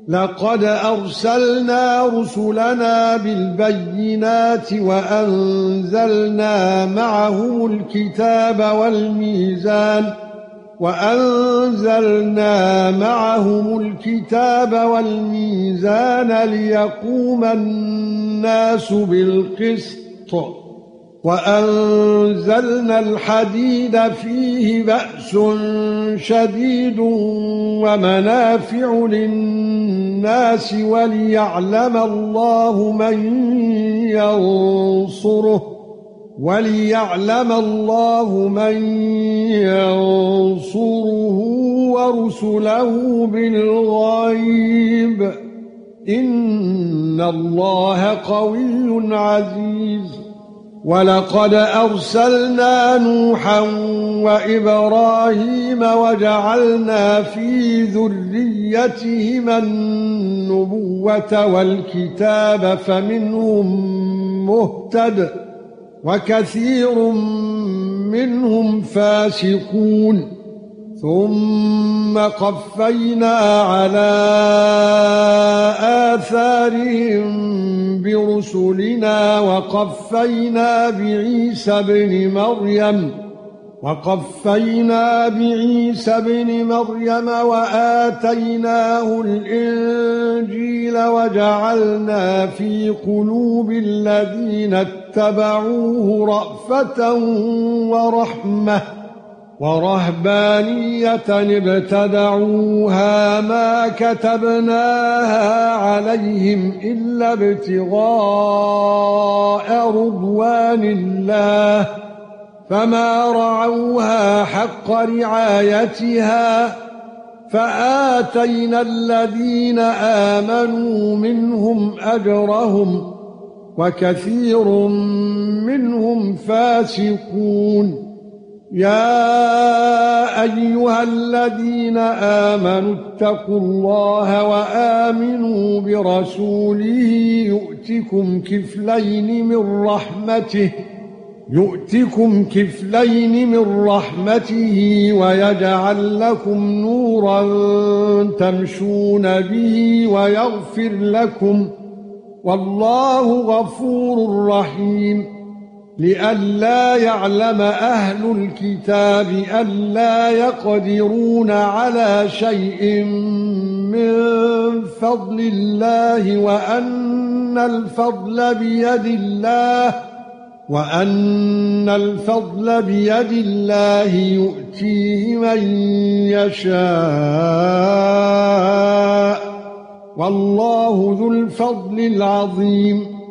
لقد ارسلنا رسلنا بالبينات وانزلنا معهم الكتاب والميزان ليقوم الناس بالقسط وأنزلنا الحديد فيه بأس شديد ومنافع للناس وليعلم الله من ينصره ورسله بالغيب إن الله قوي عزيز. وَلَقَدْ أَرْسَلْنَا نُوحًا وَإِبْرَاهِيمَ وَجَعَلْنَا فِي ذُرِّيَّتِهِمَا النُّبُوَّةَ وَالْكِتَابَ فَمِنْهُم مُّهْتَدٍ وَكَثِيرٌ مِّنْهُمْ فَاسِقُونَ. ثُمَّ قَفَّيْنَا عَلَى آثَارِهِم برسلنا وقفينا بعيسى ابن مريم وآتيناه الإنجيل وجعلنا في قلوب الذين اتبعوه رأفة ورحمة ورهبانية ابتدعوها ما كتبناها عليهم إلا ابتغاء رضوان الله فما رعوها حق رعايتها فآتينا الذين آمنوا منهم أجرهم وكثير منهم فاسقون. يا ايها الذين امنوا اتقوا الله وآمنوا برسوله يؤتكم كفلين من رحمته ويجعل لكم نورا تمشون به ويغفر لكم والله غفور رحيم. لئلا يعلم أهل الكتاب ألا يقدرون على شيء من فضل الله وأن الفضل بيد الله يؤتيه من يشاء والله ذو الفضل العظيم.